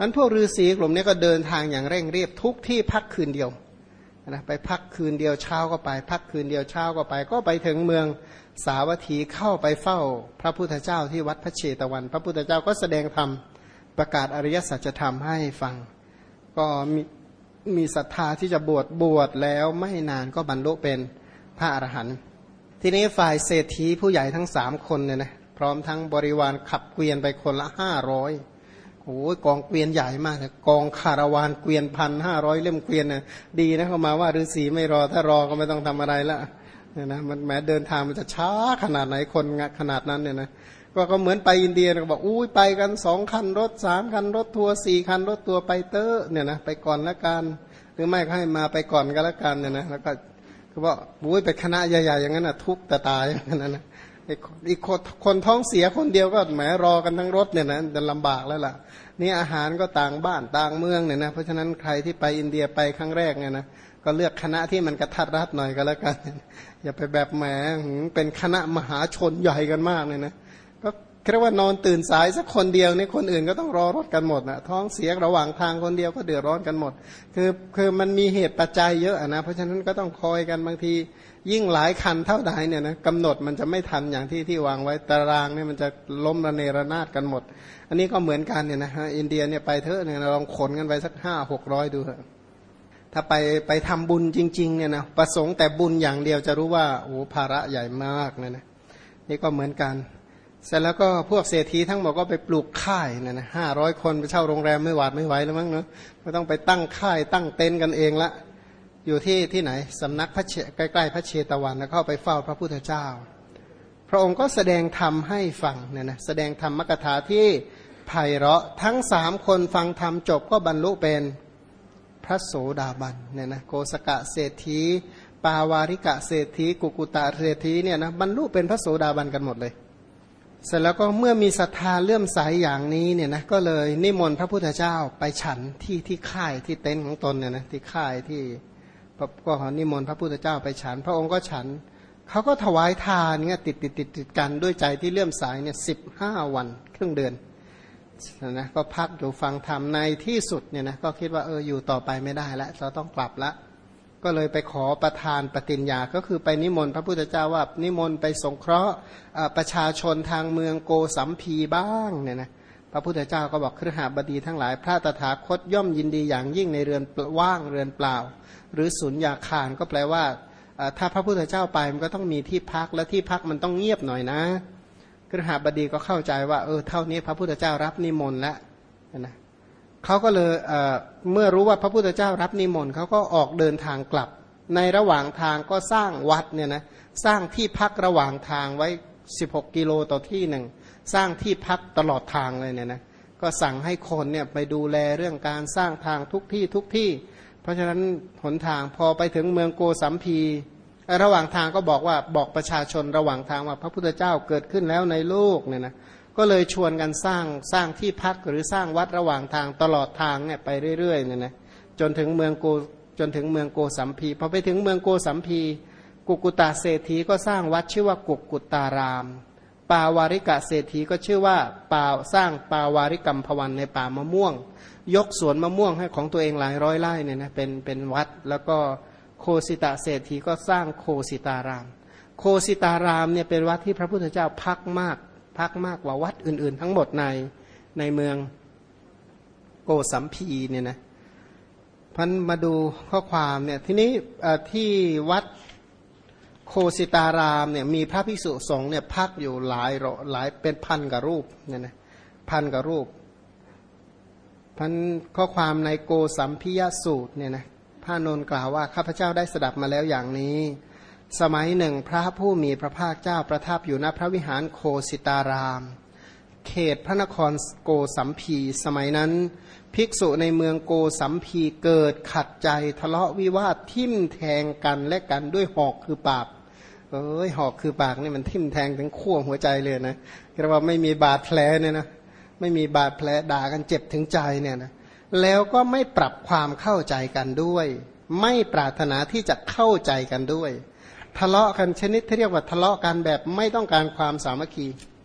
นั้นพวกฤาษีกลุ่มนี้ก็เดินทางอย่างเร่งรีบทุกที่พักคืนเดียวนะไปพักคืนเดียวเช้าก็ไปพักคืนเดียวเช้าก็ไปก็ไปถึงเมืองสาวัตถีเข้าไปเฝ้าพระพุทธเจ้าที่วัดพระเชตวันพระพุทธเจ้าก็แสดงธรรมประกาศอริยสัจธรรมให้ฟังก็มีศรัทธาที่จะบวชแล้วไม่นานก็บรรลุเป็นพระอรหันต์ทีนี้ฝ่ายเศรษฐีผู้ใหญ่ทั้ง3คนเนี่ยนะพร้อมทั้งบริวารขับเกวียนไปคนละ500โอ้ยกองเกวียนใหญ่มากเลยกองคาราวานเกวียน1,500เล่มเกวียนน่ะดีนะเขามาว่าฤาษีไม่รอถ้ารอก็ไม่ต้องทำอะไรละเนี่ยนะมันแม้เดินทางมันจะช้าขนาดไหนคนขนาดนั้นเนี่ยนะก็เหมือนไปอินเดียก็บอกอุ้ยไปกัน2 คันรถ3 คันรถทัวร์4 คันรถทัวร์ไปเตอร์เนี่ยนะไปก่อนละกันหรือไม่ก็ให้มาไปก่อนก็แล้วกันเนี่ยนะแล้วก็คือว่าอุ้ยไปคณะใหญ่ๆอย่างนั้นน่ะทุกข์แต่ตายอย่างนั้นนะอีกคนท้องเสียคนเดียวก็แหมรอกันทั้งรถเนี่ยนะจะลำบากแล้วล่ะนี่อาหารก็ต่างบ้านต่างเมืองเนี่ยนะเพราะฉะนั้นใครที่ไปอินเดียไปครั้งแรกเนี่ยนะก็เลือกคณะที่มันกระทัดรัดหน่อยก็แล้วกันอย่าไปแบบแหมเป็นคณะมหาชนใหญ่กันมากเลยนะก็เรียกว่านอนตื่นสายสักคนเดียวนี่คนอื่นก็ต้องรอรถกันหมดนะท้องเสียระหว่างทางคนเดียวก็เดือดร้อนกันหมดคือมันมีเหตุปัจจัยเยอะนะเพราะฉะนั้นก็ต้องคอยกันบางทียิ่งหลายคันเท่าใดเนี่ยนะกำหนดมันจะไม่ทันอย่างที่วางไว้ตารางเนี่ยมันจะล้มระเนระนาดกันหมดอันนี้ก็เหมือนกันเนี่ยนะฮะอินเดียเนี่ยไปเถอะเนี่ยลองขนกันไปสัก500-600ดูเถอะถ้าไปทำบุญจริงๆเนี่ยนะประสงค์แต่บุญอย่างเดียวจะรู้ว่าโอ้ภาระใหญ่มากเนี่ยนะนี่ก็เหมือนกันเสร็จแล้วก็พวกเศรษฐีทั้งหมดก็ไปปลูกค่ายเนี่ยนะ500 คนไปเช่าโรงแรมไม่หวาดไม่ไหวแล้วมั้งเนาะก็ต้องไปตั้งค่ายตั้งเต็นท์กันเองละอยู่ที่ไหนสำนักพระใกล้ๆพระเชตวันแล้วเข้าไปเฝ้าพระพุทธเจ้าพระองค์ก็แสดงธรรมให้ฟังเนี่ยนะแสดงธรรมกถาที่ไพเราะทั้ง3 คนฟังธรรมจบก็บรรลุเป็นพระโสดาบันเนี่ยนะโกสกะเศรษฐีปาวาริกะเศรษฐีกุกุตะเศรษฐีเนี่ยนะบรรลุเป็นพระโสดาบันกันหมดเลยเสร็จแล้วก็เมื่อมีศรัทธาเลื่อมใสอย่างนี้เนี่ยนะก็เลยนิมนต์พระพุทธเจ้าไปฉันที่ค่ายที่เต็นท์ของตนเนี่ยนะที่ค่ายที่ก็นิมนต์พระพุทธเจ้าไปฉันพระองค์ก็ฉันเขาก็ถวายทานเนี่ยติดกันด้วยใจที่เลื่อมใสเนี่ย15 วันครึ่งเดือนนะก็พักอยู่ฟังธรรมในที่สุดเนี่ยนะก็คิดว่าอยู่ต่อไปไม่ได้แล้วเราต้องกลับละก็เลยไปขอประทานปฏิญญาก็คือไปนิมนต์พระพุทธเจ้าว่านิมนต์ไปสงเคราะห์ประชาชนทางเมืองโกสัมพีบ้างเนี่ยนะพระพุทธเจ้าก็บอกคฤหบดีทั้งหลายพระตถาคตย่อมยินดีอย่างยิ่งในเรือนว่างเรือนเปล่าหรือสุญญาคารก็แปลว่าถ้าพระพุทธเจ้าไปมันก็ต้องมีที่พักและที่พักมันต้องเงียบหน่อยนะคฤหบดีก็เข้าใจว่าเท่านี้พระพุทธเจ้ารับนิมนต์แล้วนะเขาก็เลยเมื่อรู้ว่าพระพุทธเจ้ารับนิมนต์เขาก็ออกเดินทางกลับในระหว่างทางก็สร้างวัดเนี่ยนะสร้างที่พักระหว่างทางไว้16 กิโลต่อที่หนึ่งสร้างที่พักตลอดทางเลยเนี่ยนะก็สั่งให้คนเนี่ยไปดูแลเรื่องการสร้างทางทุกที่เพราะฉะนั้นหนทางพอไปถึงเมืองโกสัมพีระหว่างทางก็บอกประชาชนระหว่างทางว่าพระพุทธเจ้าเกิดขึ้นแล้วในโลกเนี่ยนะก็เลยชวนกันสร้างที่พักหรือสร้างวัดระหว่างทางตลอดทางเนี่ยไปเรื่อยๆเนี่ยนะจนถึงเมืองโกสัมพีพอไปถึงเมืองโกสัมพีกุกุตาเศรษฐีก็สร้างวัดชื่อว่ากุกุตารามปาวาริกะเศรษฐีก็ชื่อว่าสร้างปาวาริกัมภวันในป่ามะม่วงยกสวนมะม่วงให้ของตัวเองหลายร้อยไร่เนี่ยนะเป็นวัดแล้วก็โคสิตาเศรษฐีก็สร้างโคสิตารามโคสิตารามเนี่ยเป็นวัดที่พระพุทธเจ้าพักมากกว่าวัดอื่นๆทั้งหมดในเมืองโกสัมพีเนี่ยนะพันมาดูข้อความเนี่ยทีนี้ที่วัดโคสิตารามเนี่ยมีพระภิกษุสงฆ์เนี่ยพักอยู่หลายเป็น1,000 กว่ารูปเนี่ยนะ1,000 กว่ารูปพันข้อความในโกสัมพิยสูตรเนี่ยนะพระนนท์กล่าวว่าข้าพเจ้าได้สดับมาแล้วอย่างนี้สมัยหนึ่งพระผู้มีพระภาคเจ้าประทับอยู่ณพระวิหารโคสิตารามเขตพระนครโกสัมพีสมัยนั้นภิกษุในเมืองโกสัมพีเกิดขัดใจทะเลาะวิวาททิ่มแทงกันและกันด้วยหอกคือปากหอกคือปากนี่มันทิ่มแทงถึงขั้วหัวใจเลยนะเรียกว่าไม่มีบาดแผลเนี่ยนะไม่มีบาดแผลด่ากันเจ็บถึงใจเนี่ยนะแล้วก็ไม่ปรับความเข้าใจกันด้วยไม่ปรารถนาที่จะเข้าใจกันด้วยทะเลาะกันชนิดที่เรียกว่าทะเลาะกันแบบไม่ต้องการความสามัคคี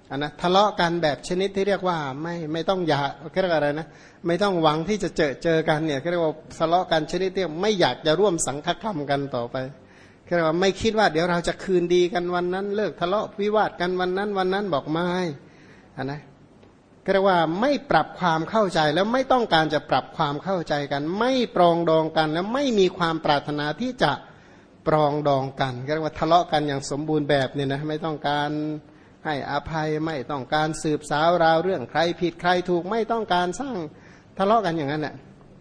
นะทะเลาะกันแบบชนิดที่เรียกว่าไม่ต้องอยากเรียกอะไรนะไม่ต้องหวังที่จะเจอกันเนี่ยเรียกว่าทะเลาะกันชนิดที่ไม่อยากจะร่วมสังฆกรรมกันต่อไปเรียกว่าไม่คิดว่าเดี๋ยวเราจะคืนดีกันวันนั้นเลิกทะเลาะวิวาทกันวันนั้นบอกไม่นะเรียกว่าไม่ปรับความเข้าใจแล้วไม่ต้องการจะปรับความเข้าใจกันไม่ปรองดองกันและไม่มีความปรารถนาที่จะปรองดองกันเรียกว่าทะเลาะกันอย่างสมบูรณ์แบบเนี่ยนะไม่ต้องการให้อภัยไม่ต้องการสืบสาวราวเรื่องใครผิดใครถูกไม่ต้องการสร้างทะเลาะกันอย่างนั้นแหละ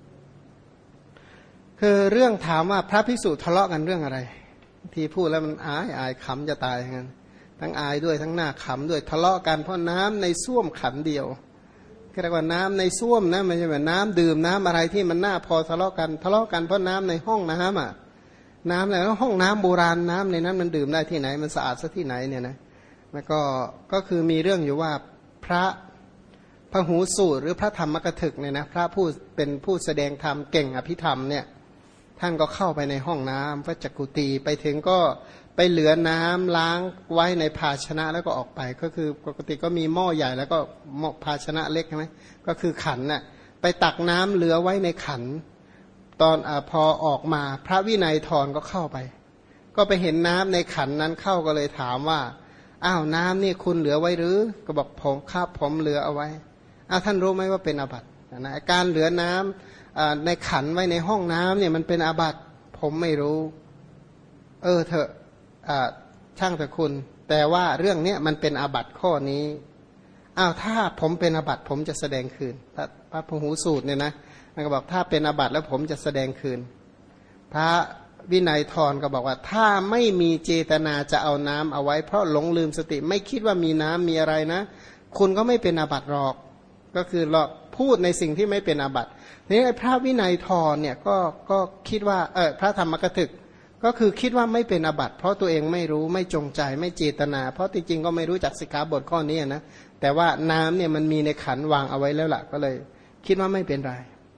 คือเรื่องถามว่าพระภิกษุทะเลาะกันเรื่องอะไรที่พูดแล้วมันอายขำจะตายอย่างนั้นทั้งอายด้วยทั้งหน้าขำด้วยทะเลาะกันเพราะน้ำในส้วมขันเดียวเรียกว่าน้ำในส้วมนะไม่ใช่แบบน้ำดื่มน้ำอะไรที่มันน่าพอทะเลาะกันเพราะน้ำในห้องน้ำอ่ะน้ำแล้วห้องน้ำโบราณน้ำในนั้นมันดื่มได้ที่ไหนมันสะอาดซะที่ไหนเนี่ยนะแล้วก็คือมีเรื่องอยู่ว่าพระพหูสูตรหรือพระธรรมกถึกเนี่ยนะพระผู้เป็นผู้แสดงธรรมเก่งอภิธรรมเนี่ยท่านก็เข้าไปในห้องน้ำพระจักกุฏีไปถึงก็ไปเหลือน้ำล้างไว้ในภาชนะแล้วก็ออกไปก็คือปกติก็มีหม้อใหญ่แล้วก็หม้อภาชนะเล็กใช่ไหมก็คือขันน่ะไปตักน้ำเหลือไว้ในขันตอนพอออกมาพระวินัยทรก็เข้าไปก็ไปเห็นน้ำในขันนั้นเข้าก็เลยถามว่าอ้าวน้ำนี่คุณเหลือไว้หรือก็บอกผมครับผมเหลือเอาไว้อ้าวท่านรู้ไหมว่าเป็นอาบัตินะการเหลือน้ำในขันไว้ในห้องน้ำเนี่ยมันเป็นอาบัติผมไม่รู้เถอะช่างแต่คุณแต่ว่าเรื่องนี้มันเป็นอาบัติข้อนี้อ้าวถ้าผมเป็นอาบัติผมจะแสดงคืนพระพหูสูตรเนี่ยนะมันก็บอกถ้าเป็นอาบัติแล้วผมจะแสดงคืนพระวินัยทรก็บอกว่าถ้าไม่มีเจตนาจะเอาน้ำเอาไว้เพราะหลงลืมสติไม่คิดว่ามีน้ำมีอะไรนะคุณก็ไม่เป็นอาบัติหรอกก็คือเราพูดในสิ่งที่ไม่เป็นอาบัติทีนี้พระวินัยทรเนี่ยก็คิดว่าพระธรรมกถึกก็คือคิดว่าไม่เป็นอาบัติเพราะตัวเองไม่รู้ไม่จงใจไม่เจตนาเพราะจริงๆก็ไม่รู้จักสิกขาบทข้อนี้นะแต่ว่าน้ำเนี่ยมันมีในขันวางเอาไว้แล้วล่ะก็เลยคิดว่าไม่เป็นไร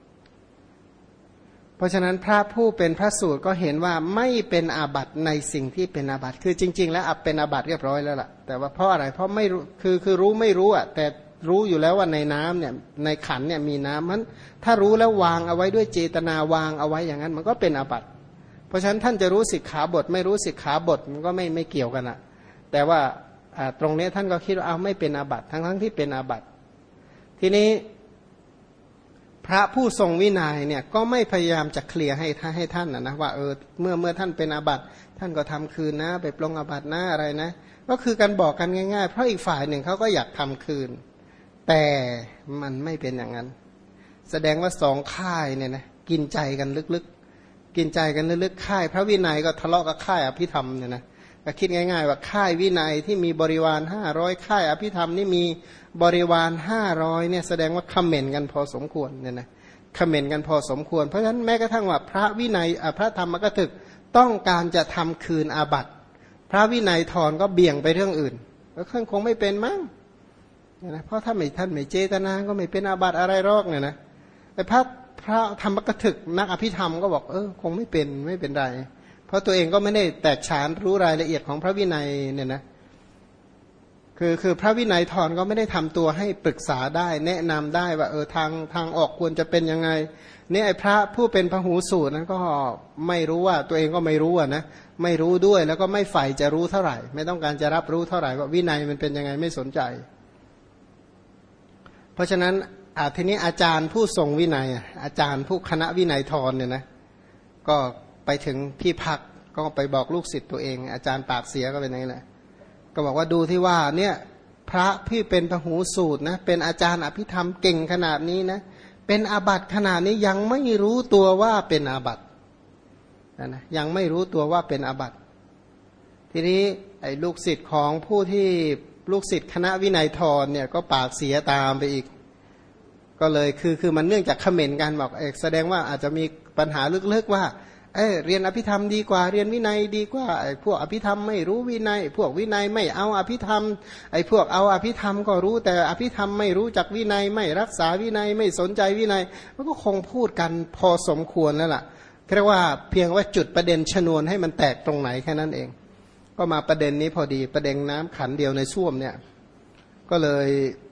เพราะฉะนั้นพระผู้เป็นพระสูตรก็เห็นว่าไม่เป็นอาบัติในสิ่งที่เป็นอาบัติคือจริงๆแล้วเป็นอาบัติเรียบร้อยแล้วล่ะแต่ว่าเพราะอะไรเพราะไม่รู้คือรู้ไม่รู้อ่ะแต่รู้อยู่แล้วว่าในน้ำเนี่ยในขันเนี่ยมีน้ำมันถ้ารู้แล้ววางเอาไว้ด้วยเจตนาวางเอาไว้อย่างนั้นมันก็เป็นอาบัติเพราะฉะนั้นท่านจะรู้สิกขาบทไม่รู้สิกขาบทมันก็ไม่เกี่ยวกันอ่ะแต่ว่าตรงนี้ท่านก็คิดว่าเอาไม่เป็นอาบัติทั้งที่เป็นอาบัติทีนี้พระผู้ทรงวินัยเนี่ยก็ไม่พยายามจะเคลียร์ให้ท่านนะว่าเมื่อท่านเป็นอาบัติท่านก็ทำคืนนะไปปลงอาบัตินะอะไรนะก็คือการบอกกันง่ายๆเพราะอีกฝ่ายหนึ่งเขาก็อยากทำคืนแต่มันไม่เป็นอย่างนั้นแสดงว่าสองค่ายเนี่ยนะกินใจกันลึกๆกินใจกันลึกๆค่ายพระวินัยก็ทะเลาะกับค่ายอภิธรรมเนี่ยนะก็คิดง่ายๆว่าค่ายวินัยที่มีบริวาร500ค่ายอภิธรรมนี่มีบริวาร500เนี่ยแสดงว่าคอมเมนต์กันพอสมควรเนี่ยนะคอมเมนต์กันพอสมควรเพราะฉะนั้นแม้กระทั่งว่าพระวินัยพระธรรมกถึกต้องการจะทำคืนอาบัติพระวินัยทรก็เบี่ยงไปเรื่องอื่นก็คงไม่เป็นมั้งนะเพราะถ้าท่านไม่เจตนาก็ไม่เป็นอาบัติอะไรหรอกเนี่ยนะแต่พระธรรมกถึกนักอภิธรรมก็บอกคงไม่เป็นไรเพราะตัวเองก็ไม่ได้แตกฉานรู้รายละเอียดของพระวินัยเนี่ยนะคือพระวินัยทรก็ไม่ได้ทำตัวให้ปรึกษาได้แนะนำได้ว่าทางออกควรจะเป็นยังไงนี่ไอ้พระผู้เป็นพหูสูตรนั้นก็ไม่รู้ว่าตัวเองก็ไม่รู้นะไม่รู้ด้วยแล้วก็ไม่ใฝ่จะรู้เท่าไหร่ไม่ต้องการจะรับรู้เท่าไหร่ว่าวินัยมันเป็นยังไงไม่สนใจเพราะฉะนั้นทีนี้อาจารย์ผู้ทรงวินัยอาจารย์ผู้คณะวินัยทรเนี่ยนะก็ไปถึงที่พักก็ไปบอกลูกศิษย์ตัวเองอาจารย์ปากเสียก็เป็นอย่างนี้แหละก็บอกว่าดูที่ว่าเนี่ยพระที่เป็นพหูสูตรนะเป็นอาจารย์อภิธรรมเก่งขนาดนี้นะเป็นอาบัติขนาดนี้ยังไม่รู้ตัวว่าเป็นอาบัตินะยังไม่รู้ตัวว่าเป็นอาบัติทีนี้ไอ้ลูกศิษย์ของผู้ที่ลูกศิษย์คณะวินัยทรเนี่ยก็ปากเสียตามไปอีกก็เลยคือมันเนื่องจากเขม่นกันบอกแสดงว่าอาจจะมีปัญหาลึกๆว่าเรียนอภิธรรมดีกว่าเรียนวินัยดีกว่าไอ้พวกอภิธรรมไม่รู้วินัยพวกวินัยไม่เอาอภิธรรมไอ้พวกเอาอภิธรรมก็รู้แต่อภิธรรมไม่รู้จักวินัยไม่รักษาวินัยไม่สนใจวินัยมันก็คงพูดกันพอสมควรแล้วล่ะเรียกว่าเพียงว่าจุดประเด็นชนวนให้มันแตกตรงไหนแค่นั้นเองก็มาประเด็นนี้พอดีประเด็นน้ำขันเดียวในส้วมเนี่ยก็เลย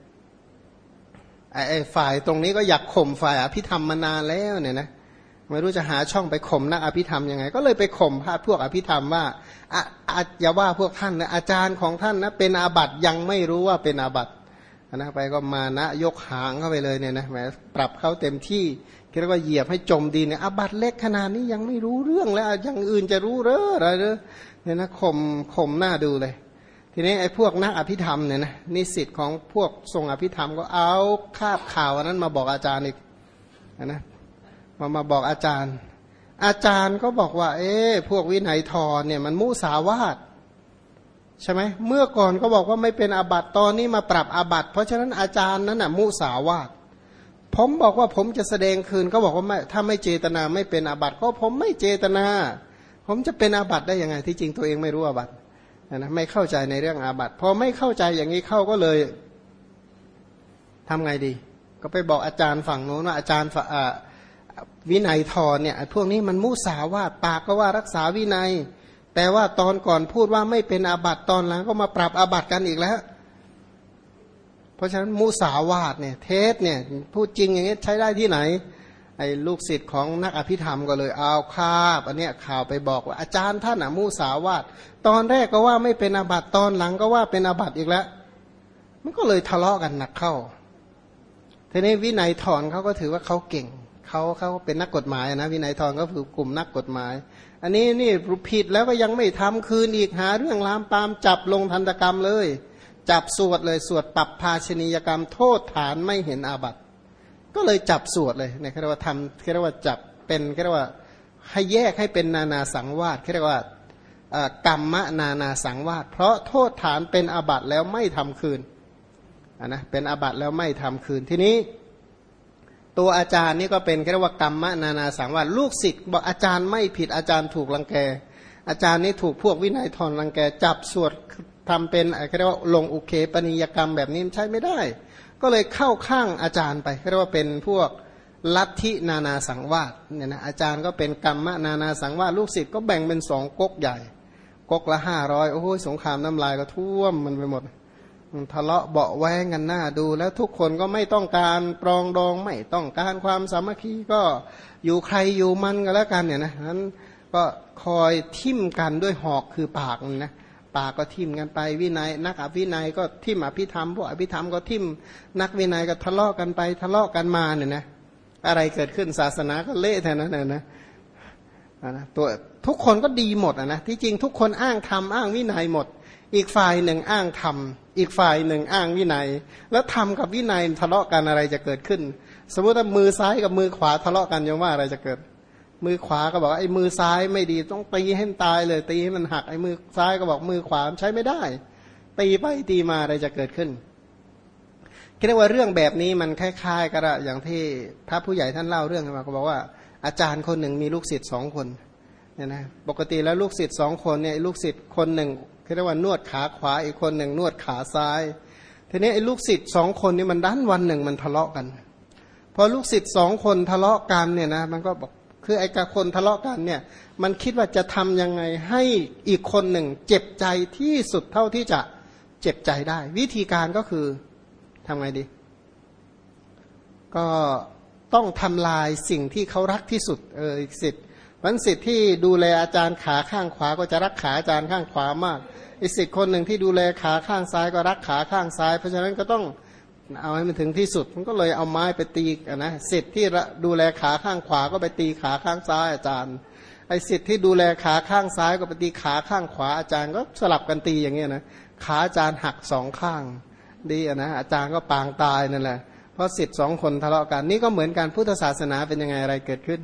ไอ้ฝ่ายตรงนี้ก็อยากข่มฝ่ายอภิธรรมมานานแล้วเนี่ยนะไม่รู้จะหาช่องไปข่มนักอภิธรรมยังไงก็เลยไปข่มพวกอภิธรรมว่าอย่าว่าพวกท่านนะอาจารย์ของท่านนะเป็นอาบัติยังไม่รู้ว่าเป็นอาบัตินะไปก็มานะยกหางเข้าไปเลยเนี่ยนะแหมปรับเขาเต็มที่เรียกว่าเหยียบให้จมดินเนี่ยอาบัติเล็กขนาดนี้ยังไม่รู้เรื่องแล้วอย่างอื่นจะรู้เหรออะไรเนี่ยนะข่มหน้าดูเลยทีนี้ไอ้พวกนักอภิธรรมเนี่ยนะนิสิตของพวกทรงอภิธรรมก็เอาคาบข่าวนั้นมาบอกอาจารย์อีกนะมาบอกอาจารย์ก็บอกว่าพวกวินัยทรเนี่ยมันมุสาวาทใช่ไหมเมื่อก่อนก็บอกว่าไม่เป็นอาบัติตอนนี้มาปรับอาบัติเพราะฉะนั้นอาจารย์นั้นน่ะมุสาวาทผมบอกว่าผมจะแสดงคืนก็บอกว่าถ้าไม่เจตนาไม่เป็นอาบัติก็ผมไม่เจตนาผมจะเป็นอาบัติได้ยังไงที่จริงตัวเองไม่รู้อาบัตินะไม่เข้าใจในเรื่องอาบัติพอไม่เข้าใจอย่างนี้เข้าก็เลยทำไงดีก็ไปบอกอาจารย์ฝั่งโน้นว่าอาจารย์วินัยทรเนี่ยพวกนี้มันมุสาวาทปากก็ว่ารักษาวินัยแต่ว่าตอนก่อนพูดว่าไม่เป็นอาบัติตอนหลังก็มาปรับอาบัติกันอีกแล้วเพราะฉะนั้นมุสาวาทเนี่ยเทศเนี่ยพูดจริงอย่างนี้ใช้ได้ที่ไหนไอ้ลูกศิษย์ของนักอภิธรรมก็เลยเอาคาบอันเนี้ยข่าวไปบอกว่าอาจารย์ท่านมุสาวาทตอนแรกก็ว่าไม่เป็นอาบัติตอนหลังก็ว่าเป็นอาบัติอีกแล้วมันก็เลยทะเลาะกันหนักเข้าทีนี้วินัยทรเขาก็ถือว่าเขาเก่งเขาเป็นนักกฎหมายนะวินัยทรก็คือกลุ่มนักกฎหมายอันนี้นี่ผิดแล้วก็ยังไม่ทำคืนอีกหาเรื่องลามปามจับลงทันตกรรมเลยจับสวดเลยสวดปรับภาชนียกรรมโทษฐานไม่เห็นอาบัติก็เลยจับสวดเลยเนี่ยเรียกว่าทำเรียกว่าจับเป็นเรียกว่าให้แยกให้เป็นนานาสังวาสเรียกว่ากรรมนานาสังวาสเพราะโทษฐานเป็นอาบัติแล้วไม่ทำคืนนะเป็นอาบัติแล้วไม่ทำคืนทีนี้ตัวอาจารย์นี่ก็เป็นเรียกว่ากรรมนานาสังวาสลูกศิษย์บอกอาจารย์ไม่ผิดอาจารย์ถูกรังแกอาจารย์นี่ถูกพวกวินัยทรรังแกจับสวดทำเป็นเรียกว่าลงอุเคปนิยกรรมแบบนี้ใช้ไม่ได้ก็เลยเข้าข้างอาจารย์ไปเรียกว่าเป็นพวกลัทธินานาสังวาสเนี่ยนะอาจารย์ก็เป็นกรรมนานาสังวาสลูกศิษย์ก็แบ่งเป็น2ก๊กใหญ่ก๊กละ500โอ้โหสงครามน้ำลายก็ท่วมมันไปหมดทะเลาะเบาะแว้งกันหน้าดูแล้วทุกคนก็ไม่ต้องการปรองดองไม่ต้องการความสามัคคีก็อยู่ใครอยู่มันกันแล้วกันเนี่ยนะนั้นก็คอยทิ่มกันด้วยหอกคือปากนะปากก็ทิ่มกันไปวินัยนักอภินัยก็ทิ่มอภิธรรมพวกอภิธรรมก็ทิ่มนักวินัยก็ทะเลาะกันไปทะเลาะกันมาเนี่ยนะอะไรเกิดขึ้นศาสนาก็เละแทนนั้นนะตัวทุกคนก็ดีหมดนะที่จริงทุกคนอ้างธรรมอ้างวินัยหมดอีกฝ่ายหนึ่งอ้างธรรมอีกฝ่ายหนึ่งอ้างวินัยแล้วธรรมกับวินัยทะเลาะกันอะไรจะเกิดขึ้นสมมติว่ามือซ้ายกับมือขวาทะเลาะกันยังว่าอะไรจะเกิดมือขวาก็บอกไอ้มือซ้ายไม่ดีต้องตีให้ตายเลยตีให้มันหักไอ้มือซ้ายก็บอกมือขวาใช้ไม่ได้ตีไปตีมาอะไรจะเกิดขึ้นคิดว่าเรื่องแบบนี้มันคล้ายๆกันอะอย่างที่พระผู้ใหญ่ท่านเล่าเรื่องมาก็บอกว่าอาจารย์คนหนึ่งมีลูกศิษย์2 คนเนี่ยนะปกติแล้วลูกศิษย์2 คนเนี่ยลูกศิษย์คนหนึ่งเรียกว่านวดขาขวาอีกคนหนึ่งนวดขาซ้ายทีนี้ไอ้ลูกศิษย์2 คนนี่มันดันวันหนึ่งมันทะเลาะกันพอลูกศิษย์2 คนทะเลาะกันเนี่ยนะมันก็บอกคือไอ้กับคนทะเลาะกันเนี่ยมันคิดว่าจะทำยังไงให้อีกคนหนึ่งเจ็บใจที่สุดเท่าที่จะเจ็บใจได้วิธีการก็คือทำไงดีก็ต้องทำลายสิ่งที่เขารักที่สุดอีกศิษย์วันศิษย์ที่ดูแลอาจารย์ขาข้างขวาก็จะรักขาอาจารย์ข้างขวามากอีกศิษย์คนหนึ่งที่ดูแลขาข้างซ้ายก็รักขาข้างซ้ายเพราะฉะนั้นก็ต้องเอาให้มันถึงที่สุดมันก็เลยเอาไม้ไปตีนะศิษย์ที่ดูแลขาข้างขวาก็ไปตีขาข้างซ้ายอาจารย์ไอ้ศิษย์ที่ดูแลขาข้างซ้ายก็ไปตีขาข้างขวาอาจารย์ก็สลับกันตีอย่างเงี้ยนะขาอาจารย์หัก2 ข้างดีนะอาจารย์ก็ปางตายนั่นแหละเพราะศิษย์2 คนทะเลาะกันนี่ก็เหมือนกันพุทธศาสนาเป็นยังไงอะไรเกิดขึ้น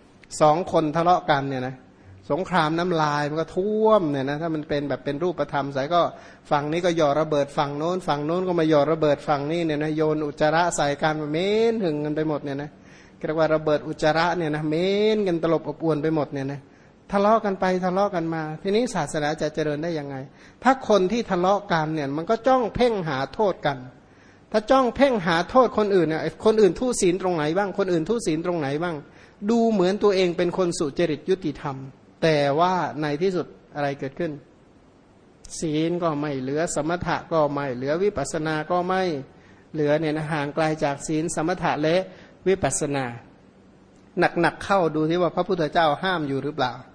2 คนทะเลาะกันเนี่ยนะสงครามน้ำลายมันก็ท่วมเนี่ยนะถ้ามันเป็นแบบเป็นรูปธรรมใส่ก็ฝั่งนี้ก็หย่อระเบิดฝั่งโน้นฝั่งโน้นก็มาหย่อระเบิดฝั่งนี้เนี่ยนะโยนอุจจาระใส่กันเม้นหึงกันไปหมดเนี่ยนะเรียกว่าระเบิดอุจจาระเนี่ยนะเม้นกันตลบอบอวนไปหมดเนี่ยนะทะเลาะกันไปทะเลาะกันมาทีนี้ศาสนาจะเจริญได้ยังไงถ้าคนที่ทะเลาะกันเนี่ยมันก็จ้องเพ่งหาโทษกันถ้าจ้องเพ่งหาโทษคนอื่นเนี่ยคนอื่นทุศีลตรงไหนบ้างคนอื่นทุศีลตรงไหนบ้างดูเหมือนตัวเองเป็นคนสุจริตยุติธรรมแต่ว่าในที่สุดอะไรเกิดขึ้นศีลก็ไม่เหลือสมถะก็ไม่เหลือวิปัสสนาก็ไม่เหลือเนี่ยนะห่างไกลจากศีลสมถะและวิปัสสนาหนักๆเข้าดูที่ว่าพระพุทธเจ้าห้ามอยู่หรือเปล่า